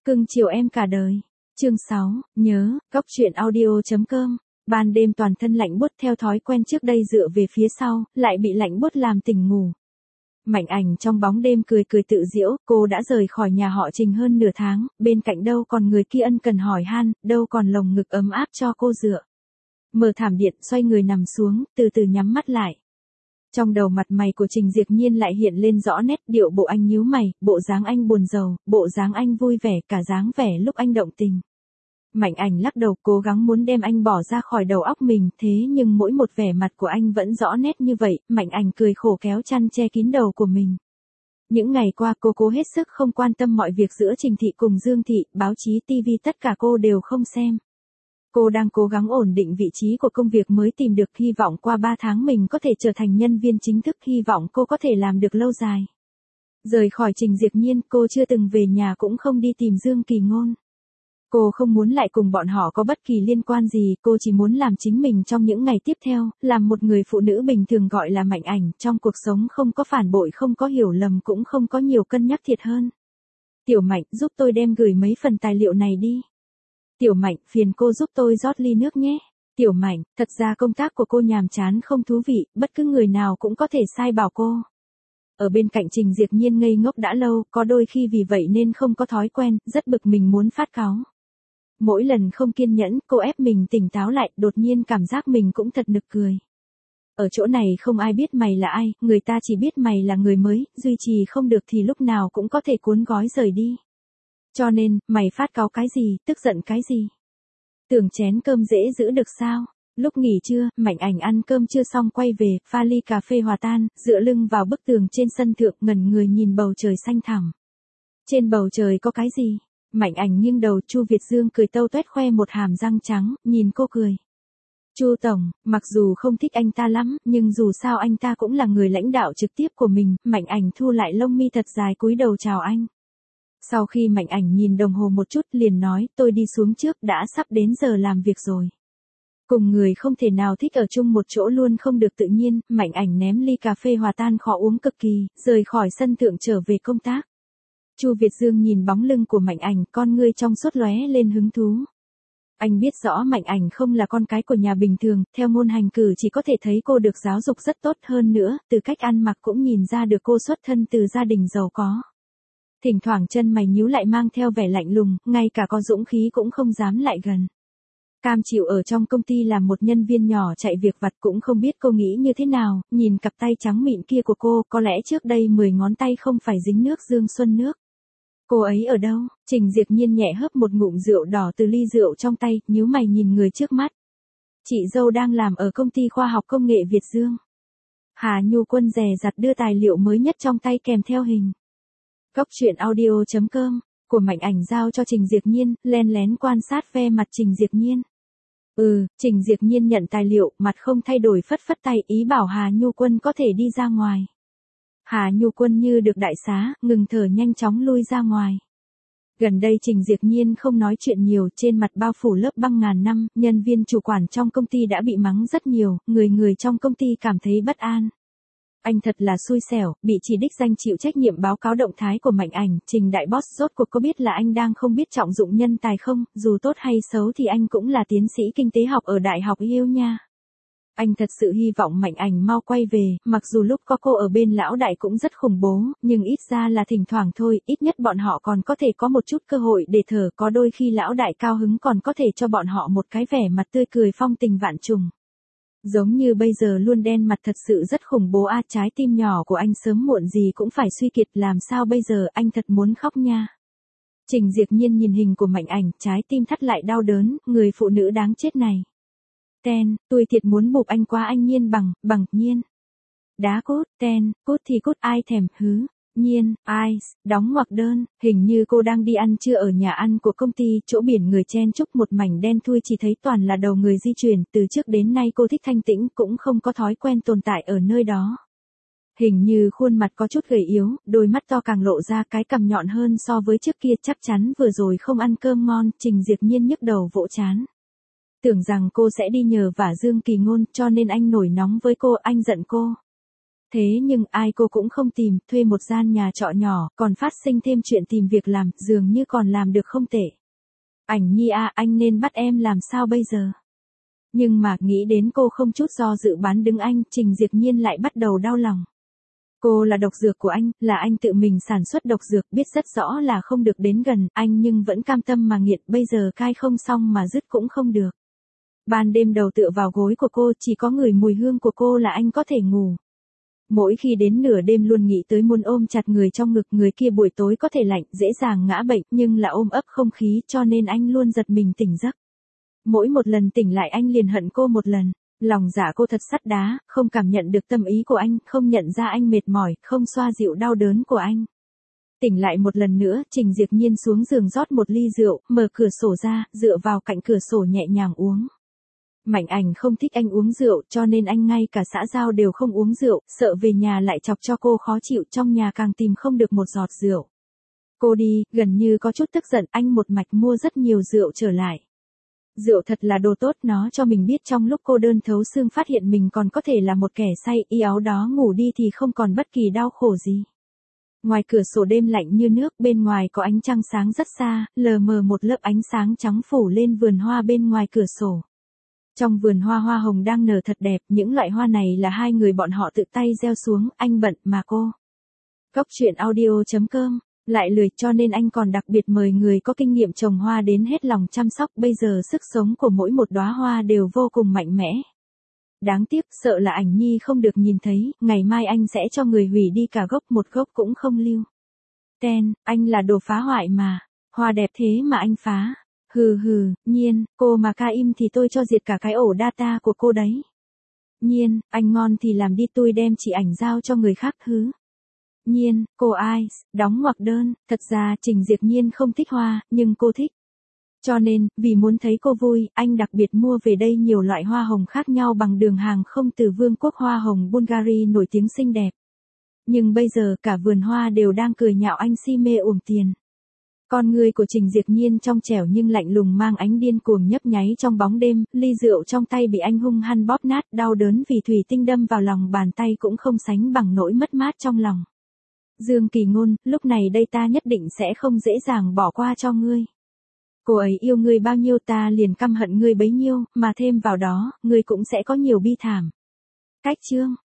Cưng chiều em cả đời. Chương 6, nhớ, góc truyện audio.com. Ban đêm toàn thân lạnh buốt theo thói quen trước đây dựa về phía sau, lại bị lạnh buốt làm tỉnh ngủ. Mạnh Ảnh trong bóng đêm cười cười tự giễu, cô đã rời khỏi nhà họ Trình hơn nửa tháng, bên cạnh đâu còn người kia ân cần hỏi han, đâu còn lồng ngực ấm áp cho cô dựa. Mở thảm điện, xoay người nằm xuống, từ từ nhắm mắt lại. Trong đầu mặt mày của Trình Diệp Nhiên lại hiện lên rõ nét điệu bộ anh nhíu mày, bộ dáng anh buồn rầu, bộ dáng anh vui vẻ, cả dáng vẻ lúc anh động tình. Mạnh Ảnh lắc đầu cố gắng muốn đem anh bỏ ra khỏi đầu óc mình, thế nhưng mỗi một vẻ mặt của anh vẫn rõ nét như vậy, Mạnh Ảnh cười khổ kéo chăn che kín đầu của mình. Những ngày qua cô cố hết sức không quan tâm mọi việc giữa Trình Thị cùng Dương Thị, báo chí TV tất cả cô đều không xem. Cô đang cố gắng ổn định vị trí của công việc mới tìm được, hy vọng qua 3 tháng mình có thể trở thành nhân viên chính thức, hy vọng cô có thể làm được lâu dài. Rời khỏi Trình Diệp Nhiên, cô chưa từng về nhà cũng không đi tìm Dương Kỳ Ngôn. Cô không muốn lại cùng bọn họ có bất kỳ liên quan gì, cô chỉ muốn làm chính mình trong những ngày tiếp theo, làm một người phụ nữ bình thường gọi là Mạnh Ảnh, trong cuộc sống không có phản bội, không có hiểu lầm, cũng không có nhiều cân nhắc thiệt hơn. Tiểu Mạnh, giúp tôi đem gửi mấy phần tài liệu này đi. Tiểu Mạnh, phiền cô giúp tôi rót ly nước nhé. Tiểu Mạnh, thật ra công tác của cô nhàm chán không thú vị, bất cứ người nào cũng có thể sai bảo cô. Ở bên cạnh Trình Diệp Nhiên ngây ngốc đã lâu, có đôi khi vì vậy nên không có thói quen, rất bực mình muốn phát cáu. Mỗi lần không kiên nhẫn, cô ép mình tỉnh táo lại, đột nhiên cảm giác mình cũng thật nực cười. Ở chỗ này không ai biết mày là ai, người ta chỉ biết mày là người mới, duy trì không được thì lúc nào cũng có thể cuốn gói rời đi. Cho nên, mày phát cáu cái gì, tức giận cái gì? Tưởng chén cơm dễ giữ được sao? Lúc nghỉ trưa, Mạnh Ảnh ăn cơm chưa xong quay về, pha ly cà phê hòa tan, dựa lưng vào bức tường trên sân thượng, ngẩn người nhìn bầu trời xanh thẳm. Trên bầu trời có cái gì? Mạnh Ảnh nghiêng đầu, Chu Việt Dương cười tâu tuét khoe một hàm răng trắng, nhìn cô cười. Chu tổng, mặc dù không thích anh ta lắm, nhưng dù sao anh ta cũng là người lãnh đạo trực tiếp của mình. Mạnh Ảnh thu lại lông mi thật dài cúi đầu chào anh. Sau khi Mạnh Ảnh nhìn đồng hồ một chút liền nói, tôi đi xuống trước, đã sắp đến giờ làm việc rồi. Cùng người không thể nào thích ở chung một chỗ luôn không được tự nhiên, Mạnh Ảnh ném ly cà phê hòa tan khó uống cực kỳ, rời khỏi sân thượng trở về công tác. Chu Việt Dương nhìn bóng lưng của Mạnh Ảnh, con ngươi trong suốt lóe lên hứng thú. Anh biết rõ Mạnh Ảnh không là con cái của nhà bình thường, theo ngôn hành cử chỉ có thể thấy cô được giáo dục rất tốt, hơn nữa, từ cách ăn mặc cũng nhìn ra được cô xuất thân từ gia đình giàu có. Thỉnh thoảng chân mày nhíu lại mang theo vẻ lạnh lùng, ngay cả có dũng khí cũng không dám lại gần. Cam chịu ở trong công ty làm một nhân viên nhỏ chạy việc vặt, cũng không biết cô nghĩ như thế nào, nhìn cặp tay trắng mịn kia của cô, có lẽ trước đây 10 ngón tay không phải dính nước Dương Xuân nước. Cô ấy ở đâu? Trình Diệp Nhiên nhẹ hớp một ngụm rượu đỏ từ ly rượu trong tay, nhíu mày nhìn người trước mắt. Chị dâu đang làm ở công ty khoa học công nghệ Việt Dương. Hà Nhu Quân dè dặt đưa tài liệu mới nhất trong tay kèm theo hình. Góc truyện audio.com, của Mạnh Ảnh giao cho Trình Diệp Nhiên, len lén quan sát ve mặt Trình Diệp Nhiên. Trình Diệp Nhiên nhận tài liệu, mặt không thay đổi phất phất tay, ý bảo Hà Nhu Quân có thể đi ra ngoài. Hà Nhu Quân như được đại xá, ngừng thở nhanh chóng lui ra ngoài. Gần đây Trình Diệp Nhiên không nói chuyện nhiều, trên mặt bao phủ lớp băng ngàn năm, nhân viên chủ quản trong công ty đã bị mắng rất nhiều, người trong công ty cảm thấy bất an. Anh thật là xui xẻo, bị chỉ đích danh chịu trách nhiệm báo cáo động thái của Mạnh Ảnh, Trình đại boss rốt cuộc có biết là anh đang không biết trọng dụng nhân tài không, dù tốt hay xấu thì anh cũng là tiến sĩ kinh tế học ở Đại học Yêu nha. Anh thật sự hy vọng Mạnh Ảnh mau quay về, mặc dù lúc có cô ở bên lão đại cũng rất khủng bố, nhưng ít ra là thỉnh thoảng thôi, ít nhất bọn họ còn có thể có một chút cơ hội để thở, có đôi khi lão đại cao hứng còn có thể cho bọn họ một cái vẻ mặt tươi cười phong tình vạn trùng. Giống như bây giờ luôn đen mặt thật sự rất khủng bố a, trái tim nhỏ của anh sớm muộn gì cũng phải suy kiệt, làm sao bây giờ, anh thật muốn khóc nha. Trình Diệp Nhiên nhìn hình của Mạnh Ảnh, trái tim thắt lại đau đớn, người phụ nữ đáng chết này. Tôi thiệt muốn bụp anh quá, anh Nhiên bằng Nhiên. Đá cút, cút thì cút, ai thèm, Nhiên, đóng ngoặc đơn, hình như cô đang đi ăn trưa ở nhà ăn của công ty, chỗ biển người chen chúc một mảnh đen thui, chỉ thấy toàn là đầu người di chuyển, từ trước đến nay cô thích thanh tĩnh, cũng không có thói quen tồn tại ở nơi đó. Hình như khuôn mặt có chút gầy yếu, đôi mắt to càng lộ ra, cái cằm nhọn hơn so với trước kia, chắc chắn vừa rồi không ăn cơm ngon, Trình Diệp Nhiên nhức đầu vỗ trán. Tưởng rằng cô sẽ đi nhờ vả Dương Kỳ Ngôn, cho nên anh nổi nóng với cô, anh giận cô. Thế nhưng ai cô cũng không tìm, thuê một gian nhà trọ nhỏ, còn phát sinh thêm chuyện tìm việc làm, dường như còn làm được không tệ. Ảnh Nhi à, anh nên bắt em làm sao bây giờ? Nhưng mà nghĩ đến cô không chút do dự bán đứng anh, Trình Diệp Nhiên lại bắt đầu đau lòng. Cô là độc dược của anh, là anh tự mình sản xuất độc dược, biết rất rõ là không được đến gần anh nhưng vẫn cam tâm mà nghiện, bây giờ cai không xong mà dứt cũng không được. Ban đêm đầu tựa vào gối của cô, chỉ có ngửi mùi hương của cô là anh có thể ngủ. Mỗi khi đến nửa đêm luôn nghĩ tới muốn ôm chặt người trong ngực, người kia buổi tối có thể lạnh, dễ dàng ngã bệnh, nhưng là ôm ấp không khí cho nên anh luôn giật mình tỉnh giấc. Mỗi một lần tỉnh lại anh liền hận cô một lần. Lòng dạ cô thật sắt đá, không cảm nhận được tâm ý của anh, không nhận ra anh mệt mỏi, không xoa dịu đau đớn của anh. Tỉnh lại một lần nữa, Trình Diệp Nhiên xuống giường rót một ly rượu, mở cửa sổ ra, dựa vào cạnh cửa sổ nhẹ nhàng uống. Mạnh Ảnh không thích anh uống rượu, cho nên anh ngay cả xã giao đều không uống rượu, sợ về nhà lại chọc cho cô khó chịu, trong nhà càng tìm không được một giọt rượu. Cô đi, gần như có chút tức giận, anh một mạch mua rất nhiều rượu trở lại. Rượu thật là đồ tốt, nó cho mình biết trong lúc cô đơn thấu xương phát hiện mình còn có thể là một kẻ say, y áo đó ngủ đi thì không còn bất kỳ đau khổ gì. Ngoài cửa sổ đêm lạnh như nước, bên ngoài có ánh trăng sáng rất xa, lờ mờ một lớp ánh sáng trắng phủ lên vườn hoa bên ngoài cửa sổ. Trong vườn hoa hoa hồng đang nở thật đẹp, những loại hoa này là hai người bọn họ tự tay gieo xuống, anh bận mà cô. Góc truyện audio.com lại lười, cho nên anh còn đặc biệt mời người có kinh nghiệm trồng hoa đến hết lòng chăm sóc, bây giờ sức sống của mỗi một đóa hoa đều vô cùng mạnh mẽ. Đáng tiếc, sợ là Ảnh Nhi không được nhìn thấy, ngày mai anh sẽ cho người hủy đi cả gốc, một gốc cũng không lưu. Ten, anh là đồ phá hoại mà, hoa đẹp thế mà anh phá. Hừ hừ, Nhiên, cô mà ca im thì tôi cho diệt cả cái ổ data của cô đấy. Nhiên, anh ngon thì làm đi, tôi đem chị Ảnh giao cho người khác hứ. Nhiên, cô ai, đóng ngoặc đơn, thật ra Trình Diệp Nhiên không thích hoa, nhưng cô thích. Cho nên, vì muốn thấy cô vui, anh đặc biệt mua về đây nhiều loại hoa hồng khác nhau bằng đường hàng không từ Vương quốc Hoa hồng Bulgaria nổi tiếng xinh đẹp. Nhưng bây giờ cả vườn hoa đều đang cười nhạo anh si mê uổng tiền. Con người của Trình Diệp Nhiên trong trẻo nhưng lạnh lùng mang ánh điên cuồng nhấp nháy trong bóng đêm, ly rượu trong tay bị anh hung hăng bóp nát, đau đớn vì thủy tinh đâm vào lòng bàn tay cũng không sánh bằng nỗi mất mát trong lòng. Dương Kỳ Ngôn, lúc này đây ta nhất định sẽ không dễ dàng bỏ qua cho ngươi. Cô ấy yêu ngươi bao nhiêu ta liền căm hận ngươi bấy nhiêu, mà thêm vào đó, ngươi cũng sẽ có nhiều bi thảm. Cách chương